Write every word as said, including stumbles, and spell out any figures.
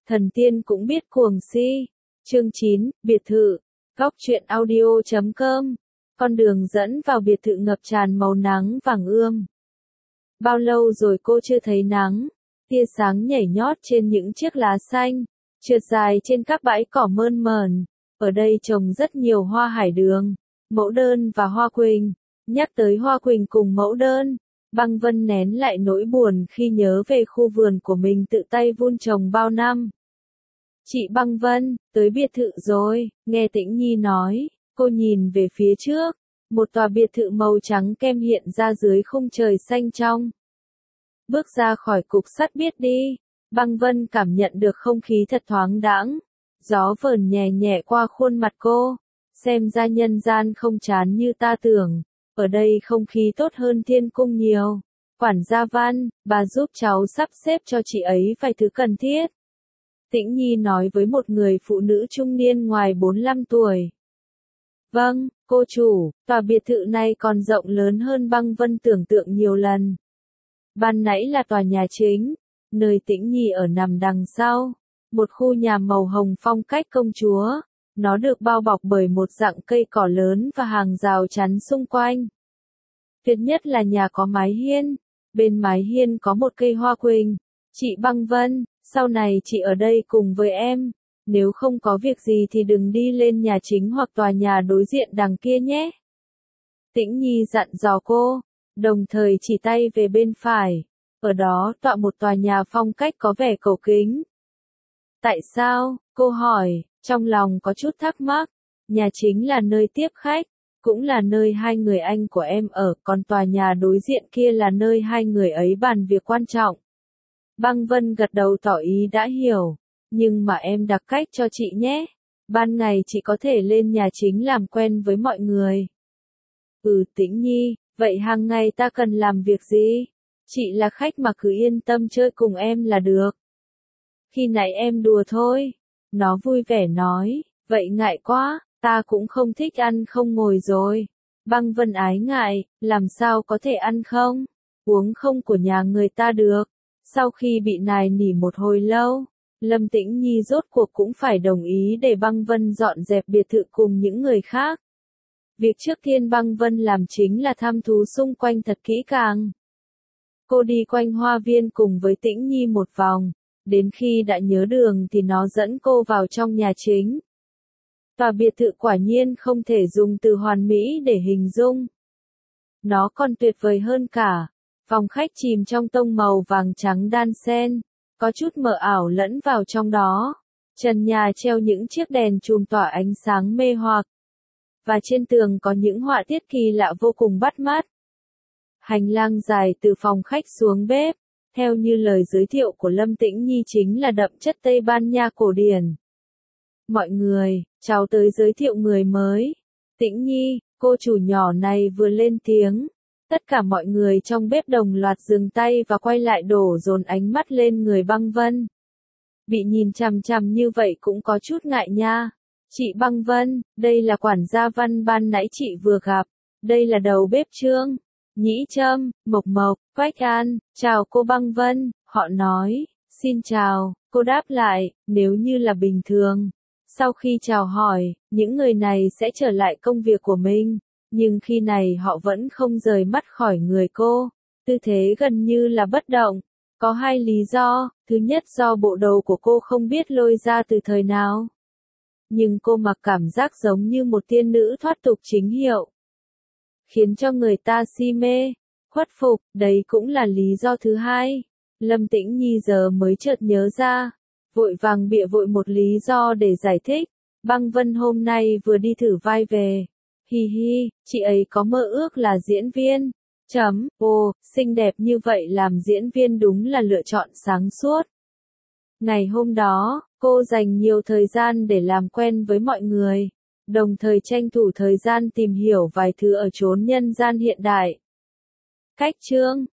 Thần tiên cũng biết cuồng si. Chương chín, biệt thự. Góc truyện audio chấm com. Con đường dẫn vào biệt thự ngập tràn màu nắng vàng ươm. Bao lâu rồi cô chưa thấy nắng? Tia sáng nhảy nhót trên những chiếc lá xanh, trượt dài trên các bãi cỏ mơn mởn. Ở đây trồng rất nhiều hoa hải đường, mẫu đơn và hoa quỳnh. Nhắc tới hoa quỳnh cùng mẫu đơn, Băng Vân nén lại nỗi buồn khi nhớ về khu vườn của mình tự tay vun trồng bao năm. Chị Băng Vân, tới biệt thự rồi, nghe Tĩnh Nhi nói, cô nhìn về phía trước, một tòa biệt thự màu trắng kem hiện ra dưới khung trời xanh trong. Bước ra khỏi cục sắt biết đi, Băng Vân cảm nhận được không khí thật thoáng đãng, gió vờn nhẹ nhẹ qua khuôn mặt cô, xem ra nhân gian không chán như ta tưởng, ở đây không khí tốt hơn thiên cung nhiều. Quản gia Văn, bà giúp cháu sắp xếp cho chị ấy vài thứ cần thiết. Tĩnh Nhi nói với một người phụ nữ trung niên ngoài bốn mươi lăm tuổi. Vâng, cô chủ, tòa biệt thự này còn rộng lớn hơn Băng Vân tưởng tượng nhiều lần. Ban nãy là tòa nhà chính, nơi Tĩnh Nhi ở nằm đằng sau, một khu nhà màu hồng phong cách công chúa. Nó được bao bọc bởi một dạng cây cỏ lớn và hàng rào chắn xung quanh. Tuyệt nhất là nhà có mái hiên, bên mái hiên có một cây hoa quỳnh. Chị Băng Vân, sau này chị ở đây cùng với em, nếu không có việc gì thì đừng đi lên nhà chính hoặc tòa nhà đối diện đằng kia nhé. Tĩnh Nhi dặn dò cô, đồng thời chỉ tay về bên phải, ở đó tọa một tòa nhà phong cách có vẻ cổ kính. Tại sao, cô hỏi, trong lòng có chút thắc mắc, nhà chính là nơi tiếp khách, cũng là nơi hai người anh của em ở, còn tòa nhà đối diện kia là nơi hai người ấy bàn việc quan trọng. Băng Vân gật đầu tỏ ý đã hiểu, nhưng mà em đặt cách cho chị nhé, ban ngày chị có thể lên nhà chính làm quen với mọi người. Ừ Tĩnh Nhi, vậy hàng ngày ta cần làm việc gì? Chị là khách mà cứ yên tâm chơi cùng em là được. Khi nãy em đùa thôi. Nó vui vẻ nói, vậy ngại quá, ta cũng không thích ăn không ngồi rồi. Băng Vân ái ngại, làm sao có thể ăn không, uống không của nhà người ta được. Sau khi bị nài nỉ một hồi lâu, Lâm Tĩnh Nhi rốt cuộc cũng phải đồng ý để Băng Vân dọn dẹp biệt thự cùng những người khác. Việc trước tiên Băng Vân làm chính là thăm thú xung quanh thật kỹ càng. Cô đi quanh hoa viên cùng với Tĩnh Nhi một vòng. Đến khi đã nhớ đường thì nó dẫn cô vào trong nhà chính. Tòa biệt thự quả nhiên không thể dùng từ hoàn mỹ để hình dung. Nó còn tuyệt vời hơn cả. Phòng khách chìm trong tông màu vàng trắng đan xen, có chút mờ ảo lẫn vào trong đó. Trần nhà treo những chiếc đèn chùm tỏa ánh sáng mê hoặc. Và trên tường có những họa tiết kỳ lạ vô cùng bắt mắt. Hành lang dài từ phòng khách xuống bếp. Theo như lời giới thiệu của Lâm Tĩnh Nhi chính là đậm chất Tây Ban Nha cổ điển. Mọi người, cháu tới giới thiệu người mới. Tĩnh Nhi, cô chủ nhỏ này vừa lên tiếng. Tất cả mọi người trong bếp đồng loạt dừng tay và quay lại đổ dồn ánh mắt lên người Băng Vân. Bị nhìn chằm chằm như vậy cũng có chút ngại nha. Chị Băng Vân, đây là quản gia Văn ban nãy chị vừa gặp. Đây là đầu bếp Trương, Nhĩ Trâm, Mộc Mộc, Quách An, chào cô Băng Vân, họ nói, xin chào, cô đáp lại, nếu như là bình thường. Sau khi chào hỏi, những người này sẽ trở lại công việc của mình, nhưng khi này họ vẫn không rời mắt khỏi người cô, tư thế gần như là bất động. Có hai lý do, thứ nhất do bộ đồ của cô không biết lôi ra từ thời nào. Nhưng cô mặc cảm giác giống như một tiên nữ thoát tục chính hiệu. Khiến cho người ta si mê, khuất phục, đấy cũng là lý do thứ hai. Lâm Tĩnh Nhi giờ mới chợt nhớ ra, vội vàng bịa vội một lý do để giải thích. Băng Vân hôm nay vừa đi thử vai về. Hi hi, chị ấy có mơ ước là diễn viên. Chấm, ồ, xinh đẹp như vậy làm diễn viên đúng là lựa chọn sáng suốt. Ngày hôm đó, cô dành nhiều thời gian để làm quen với mọi người. Đồng thời tranh thủ thời gian tìm hiểu vài thứ ở chốn nhân gian hiện đại. Cách Trương,